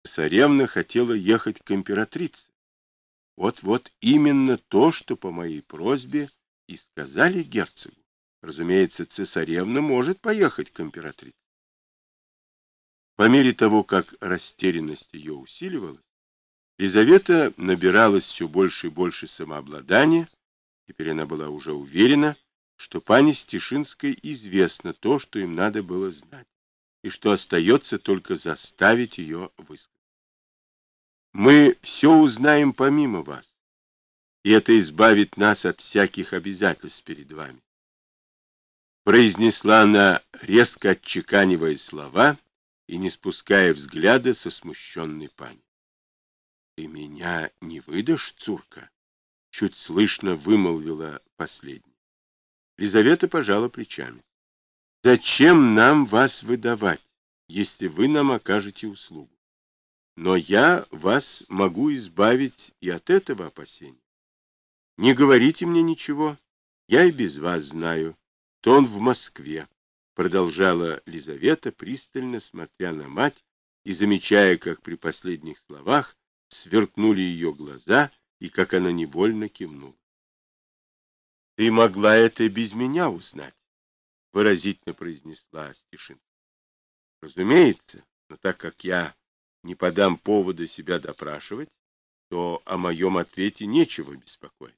царевна хотела ехать к императрице. Вот именно то, что по моей просьбе и сказали герцогу. Разумеется, цесаревна может поехать к императрице. По мере того, как растерянность ее усиливалась, Лизавета набиралась все больше и больше самообладания. Теперь она была уже уверена, что пани Стешинской известно то, что им надо было знать, и что остается только заставить ее высказать. «Мы все узнаем помимо вас, и это избавит нас от всяких обязательств перед вами», произнесла она, резко отчеканивая слова и не спуская взгляда со смущенной пани. «Ты меня не выдашь, Цурка?» — чуть слышно вымолвила последняя. Лизавета пожала плечами. «Зачем нам вас выдавать, если вы нам окажете услугу? Но я вас могу избавить и от этого опасения. Не говорите мне ничего, я и без вас знаю, что он в Москве», — продолжала Лизавета, пристально смотря на мать и замечая, как при последних словах сверкнули ее глаза и как она невольно кивнула. «Ты могла это без меня узнать», — выразительно произнесла Стешин. «Разумеется, но так как я не подам повода себя допрашивать, то о моем ответе нечего беспокоить.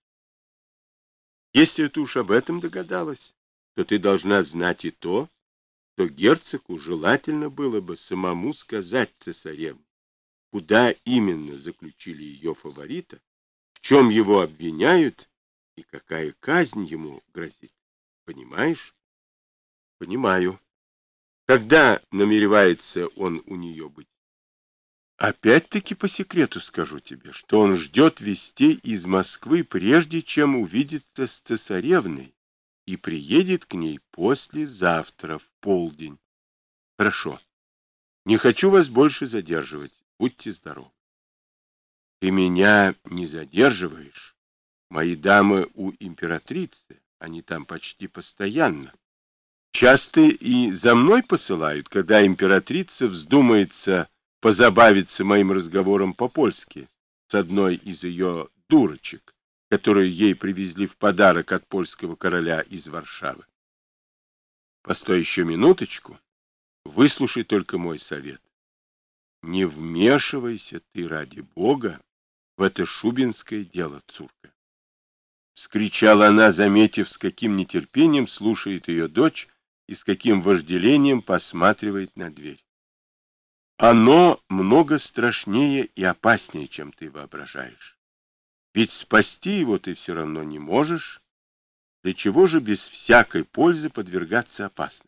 Если ты уж об этом догадалась, то ты должна знать и то, что герцогу желательно было бы самому сказать цесаревне, куда именно заключили ее фаворита, в чем его обвиняют и какая казнь ему грозит. Понимаешь? Понимаю. Когда намеревается он у нее быть? Опять-таки по секрету скажу тебе, что он ждет вестей из Москвы, прежде чем увидеться с цесаревной, и приедет к ней послезавтра в полдень. Хорошо. Не хочу вас больше задерживать. Будьте здоровы. Ты меня не задерживаешь. Мои дамы у императрицы, они там почти постоянно. Часто и за мной посылают, когда императрица вздумается позабавиться моим разговором по-польски с одной из ее дурочек, которую ей привезли в подарок от польского короля из Варшавы. Постой еще минуточку, выслушай только мой совет. Не вмешивайся ты, ради бога, в это шубинское дело, Цурка. Вскричала она, заметив, с каким нетерпением слушает ее дочь и с каким вожделением посматривает на дверь. Оно много страшнее и опаснее, чем ты воображаешь. Ведь спасти его ты все равно не можешь. Для чего же без всякой пользы подвергаться опасности?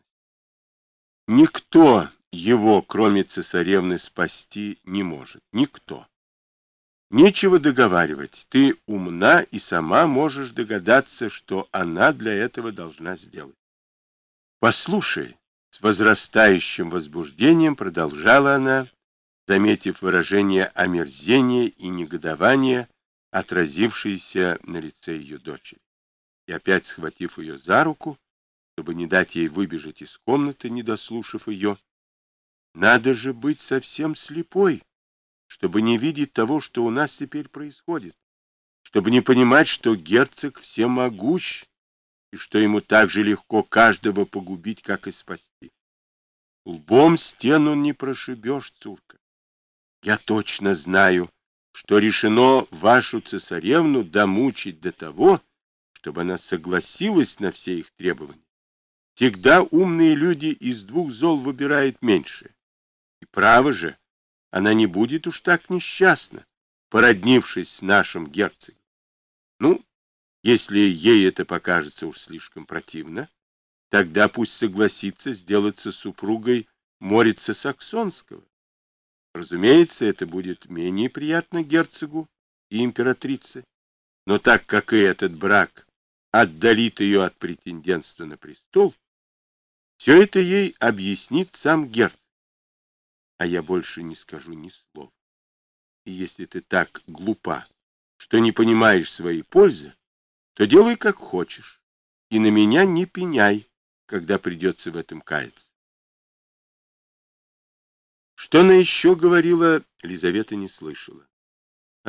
Никто его, кроме цесаревны, спасти не может. Никто. Нечего договаривать. Ты умна и сама можешь догадаться, что она для этого должна сделать. Послушай, с возрастающим возбуждением продолжала она, заметив выражение омерзения и негодования, отразившееся на лице ее дочери. И опять схватив ее за руку, чтобы не дать ей выбежать из комнаты, не дослушав ее, надо же быть совсем слепой, чтобы не видеть того, что у нас теперь происходит, чтобы не понимать, что герцог всемогущ, и что ему так же легко каждого погубить, как и спасти. Лбом стену не прошибешь, Цурка. Я точно знаю, что решено вашу цесаревну домучить до того, чтобы она согласилась на все их требования. Всегда умные люди из двух зол выбирают меньшее. И право же, она не будет уж так несчастна, породнившись с нашим герцогом. Ну, если ей это покажется уж слишком противно, тогда пусть согласится сделаться супругой Морица Саксонского. Разумеется, это будет менее приятно герцогу и императрице, но так как и этот брак отдалит ее от претендентства на престол, все это ей объяснит сам герцог, а я больше не скажу ни слова. И если ты так глупа, что не понимаешь своей пользы, то делай как хочешь, и на меня не пеняй, когда придется в этом каяться. Что она еще говорила, Лизавета не слышала.